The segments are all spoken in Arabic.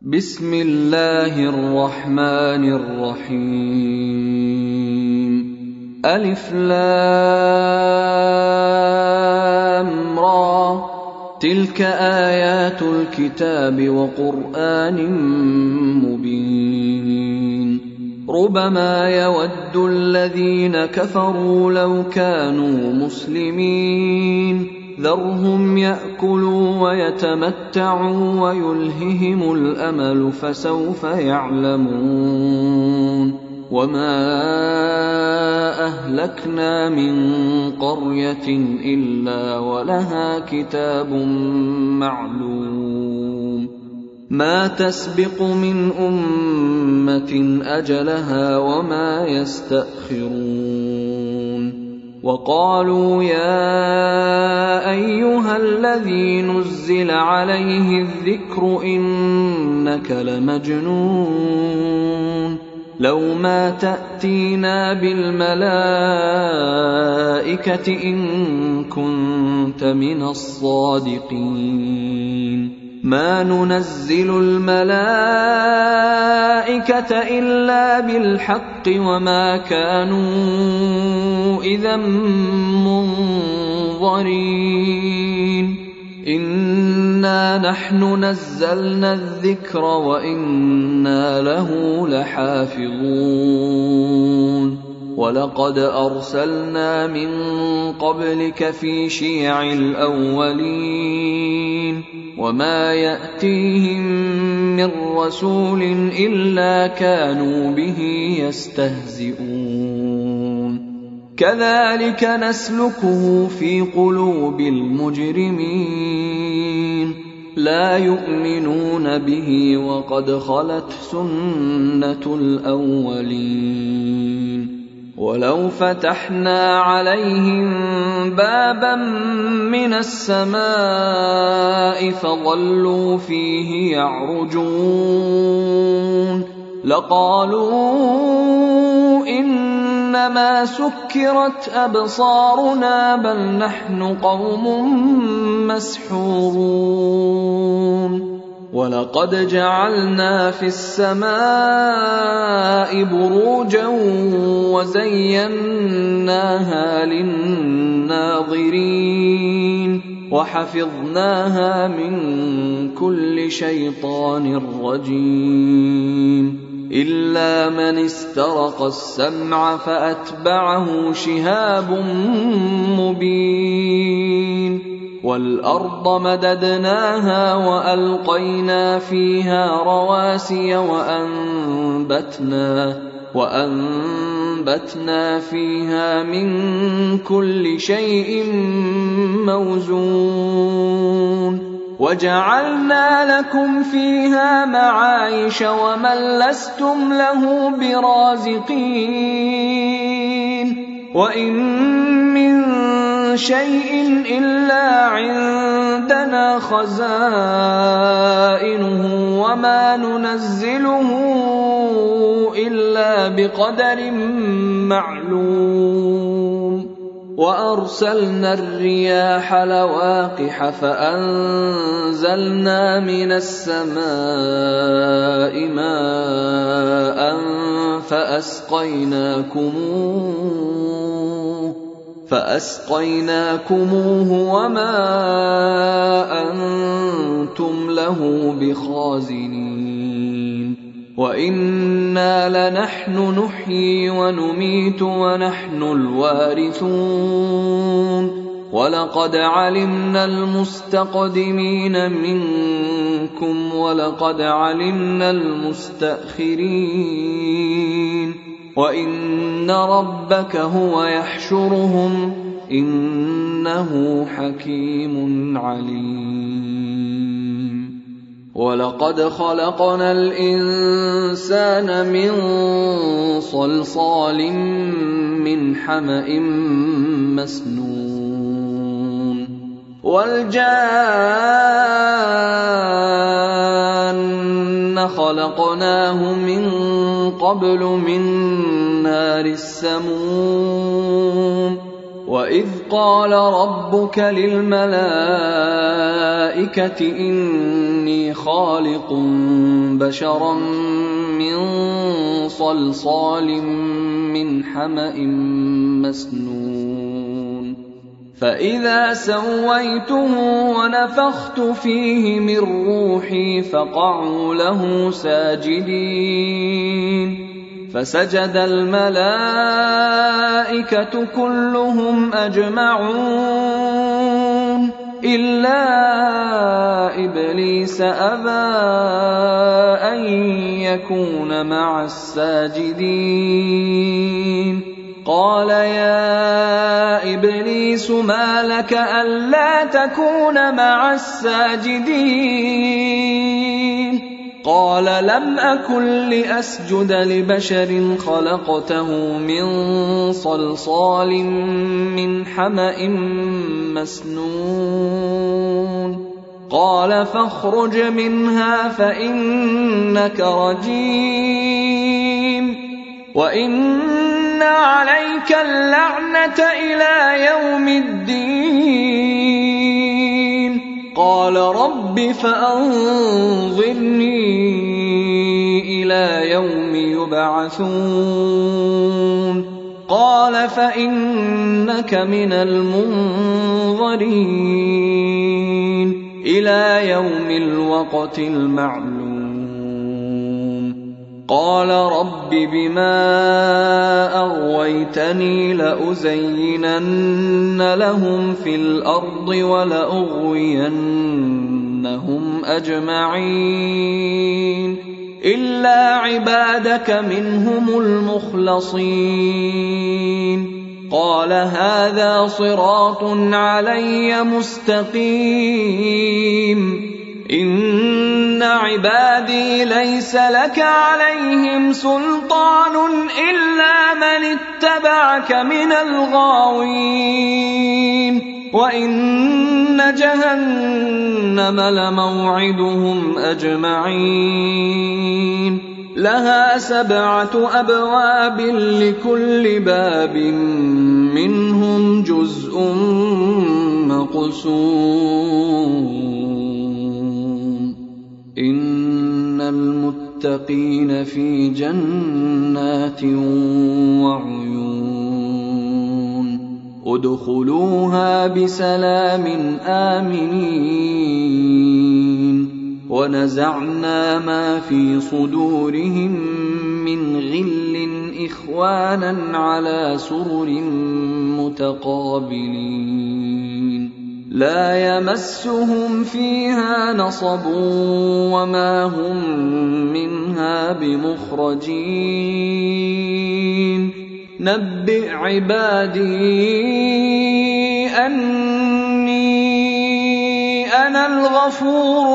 بسم الله الرحمن الرحيم. ألف لام را، تلك آيات الكتاب وقرآن مبين. ربما يود الذين كفروا لو كانوا مسلمين، ذرهم يأكلوا ويتمتعوا ويلههم الأمل فسوف يعلمون. وما أهلكنا من قرية إلا ولها كتاب معلوم، ما تسبق من أمة أجلها وما يستأخرون. وقالوا يا أيها الذي نزل عليه الذكر إنك لمجنون، لو ما تأتينا بالملائكة إن كنت من الصادقين. ما ننزل الملائكة إلا بالحق وما كانوا إذا منظرين. إنا نحن نزلنا الذكر وإنا له لحافظون. ولقد أرسلنا من قبلك في شيع الأولين، وما يأتيهم من رسول إلا كانوا به يستهزئون. كذلك نسلكه في قلوب المجرمين، لا يؤمنون به وقد خلت سنة الأولين. ولو فتحنا عليهم بابا من السماء فظلوا فيه يعرجون لقالوا إنما سكرت أبصارنا بل نحن قوم مسحورون. ولقد جعلنا في السماء بروجا وزيناها للناظرين وحفظناها من كل شيطان رجيم، إلا من استرق السمع فأتبعه شهاب مبين. والأرض مددناها وألقينا فيها رواسي وأنبتنا فيها من كل شيء موزون. وجعلنا لكم فيها معايش ومن لستم له برازقين. وإن من شيء إلا عندنا خزائنه وما ننزله إلا بقدر معلوم. وأرسلنا الرياح لواقح فأنزلنا من السماء ماء فأسقيناكموه وما أنتم له بخازنين. وإنا لنحن نحيي ونميت ونحن الوارثون. ولقد علمنا المستقدمين منكم ولقد علمنا المستأخرين. وإن ربك هو يحشرهم إنه حكيم عليم. ولقد خلقنا الإنسان من صلصال من حمأ مسنون. والجان خلقناه من قبل من نار السموم. وَإِذْ قَالَ رَبُّكَ لِلْمَلَائِكَةِ إِنِّي خَالِقٌ بَشَرًا مِّن صَلْصَالٍ مِّنْ حَمَإٍ مَّسْنُونٍ فَإِذَا سَوَّيْتُهُ وَنَفَخْتُ فِيهِ مِن رُّوحِي فَقَعُوا لَهُ سَاجِدِينَ فسجد الملائكة كلهم أجمعون إلا إبليس أبى أن يكون مع الساجدين قال يا إبليس ما لك ألا تكون مع الساجدين قال لم أكن لأسجد لبشر خلقته من صلصال من حمأ مسنون قال فاخرج منها فإنك رجيم وإن عليك اللعنة إلى يوم الدين قال رب فأنظرني إلى يوم يبعثون قال فإنك من المنظرين إلى يوم الوقت المعلوم قال رب بما أغويتني لأزينن لهم في الأرض ولأغوينهم أجمعين إلا عبادك منهم المخلصين قال هذا صراط علي مستقيم إن عبادي ليس لك عليهم سلطان إلا من اتبعك من الغاوين وإن جهنم لموعدهم أجمعين لها 7 أبواب لكل باب منهم جزء مقسوم إن المتقين في جنات وعيون ادخلوها بسلام آمنين ونزعنا ما في صدورهم من غل إخوانا على سرر متقابلين لا يمسهم فيها نصب وما هم منها بمخرجين نبئ عبادي أني أنا الغفور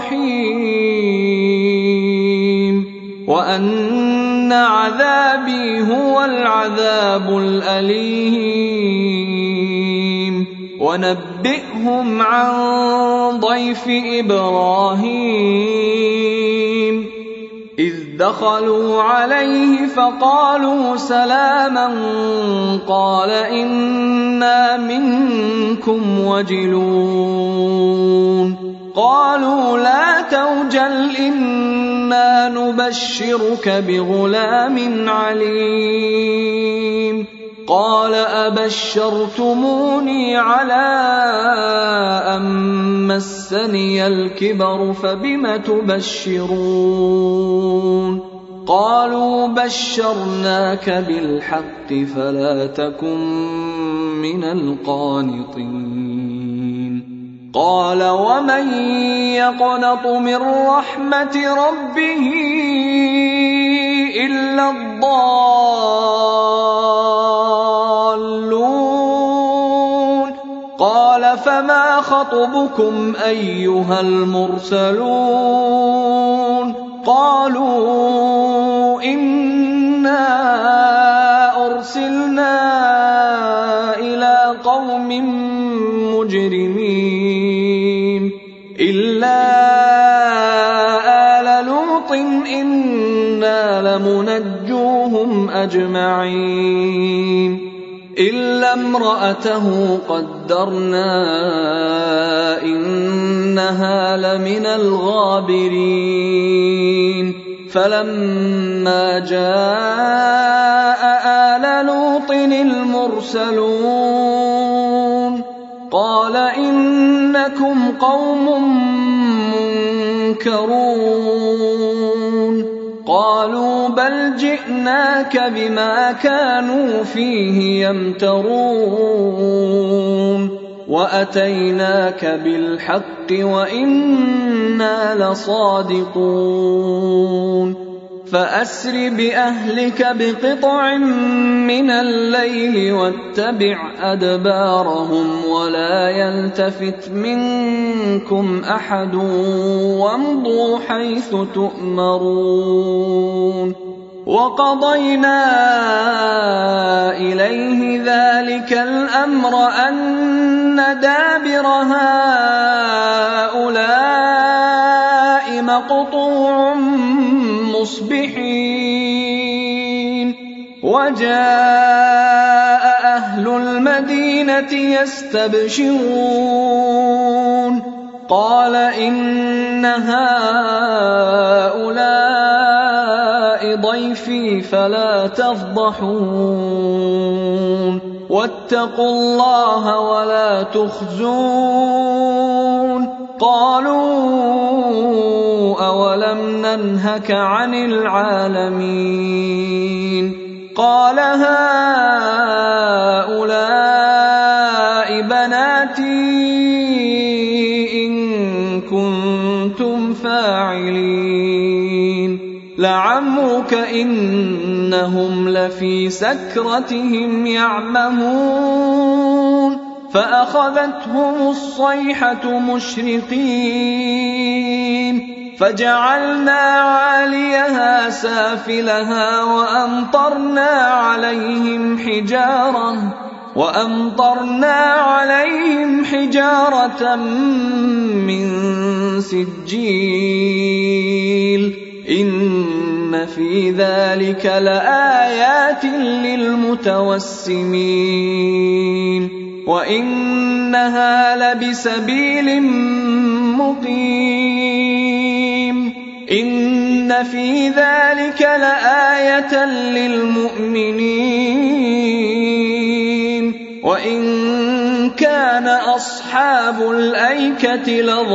الرحيم وأن عذابي هو العذاب الأليم ونبئهم عن ضيف إبراهيم إذ دخلوا عليه فقالوا سلاما قال إنا منكم وجلون قالوا لا توجل إنا نبشرك بغلام عليم قال أبشرتموني على أن مسني الكبر فبم تبشرون قالوا بشرناك بالحق فلا تكن من القانطين قال ومن يقنط من رحمة ربه إلا الضالون قال فما خطبكم أيها المرسلون قالوا إنا أرسلنا إلى قوم مجرمين إلا آل لوط إنا لمنجوهم أجمعين إلا امرأته قدرنا إنها لمن الغابرين فلما جاء آل لوط المرسلون قال إنكم قوم منكرون قالوا بل جئناك بما كانوا فيه يمترون وأتيناك بالحق وإنا لصادقون فأسر بأهلك بقطع من الليل واتبع أدبارهم ولا يلتفت منكم أحد وامضوا حيث تؤمرون وقضينا إليه ذلك الأمر أن دابر هؤلاء مقطوع مصبحين وجاء أهل المدينة يستبشرون قال إن هؤلاء ضيفي فلا تفضحون واتقوا الله ولا تخزون قالوا أولم ننهك عن العالمين قال هؤلاء بناتي إن كنتم فاعلين لعمرك إنهم لفي سكرتهم يعمهون فأخذتهم الصيحة مشرقين فجعلنا عاليها سافلها وأمطرنا عليهم حجارة من سجيل إن في ذلك لآيات للمتوسمين وإنها لبسبيل مقيم إن في ذلك لآية للمؤمنين وإن كان أصحاب الأيكة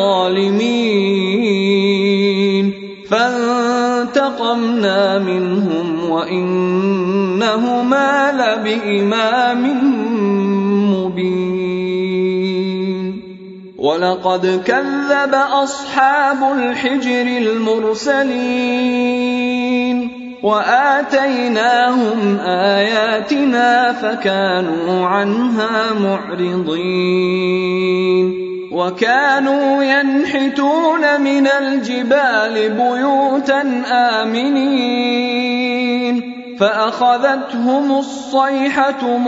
لظالمين فانتقمنا منهم وإنهما لبإمام مبين ولقد كذب أصحاب الحجر المرسلين وآتيناهم آياتنا فكانوا عنها معرضين وكانوا ينحتون من الجبال بيوتا آمنين فأخذتهم الصيحة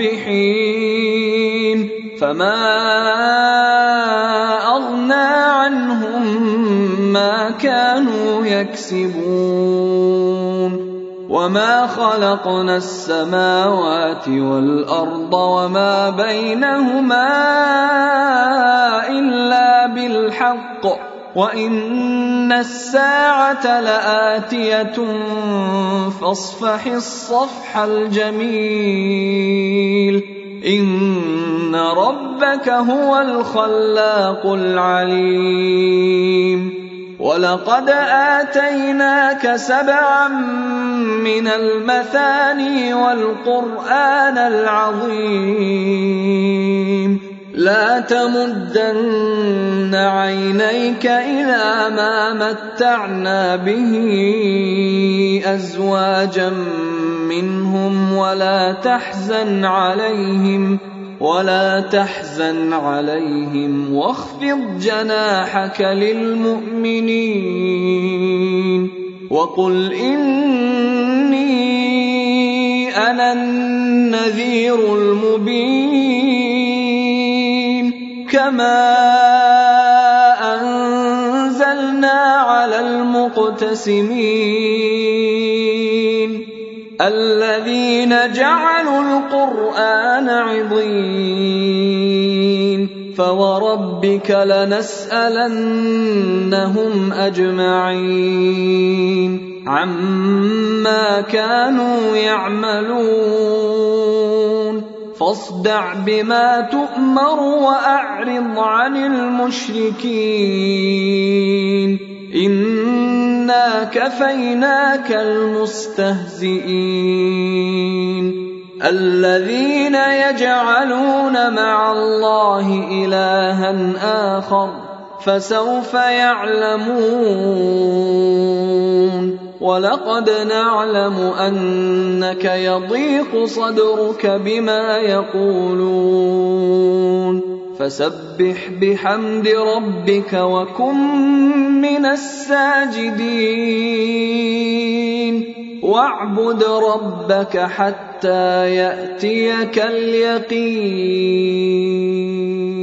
مصبحين فما أغنى عنهم ما كانوا يكسبون وما خلقنا السماوات والأرض وما بينهما إلا بالحق وإن الساعة لآتية فاصفح الصفح الجميل إن ربك هو الخلاق العليم ولقد آتيناك 7 من المثاني والقرآن العظيم لا تمدن عينيك إلى ما متعنا به أزواجا منهم ولا تحزن عليهم واخفض جناحك للمؤمنين وقل إني أنا النذير المبين كما أنزلنا على المقتسمين الذين جعلوا القرآن عضين فوربك لنسألنهم أجمعين عما كانوا يعملون فاصدع بما تؤمر وأعرض عن المشركين إنا كفيناك المستهزئين الذين يجعلون مع الله إلها آخر فسوف يعلمون ولقد نعلم أنك يضيق صدرك بما يقولون فسبح بحمد ربك وكن من الساجدين واعبد ربك حتى يأتيك اليقين.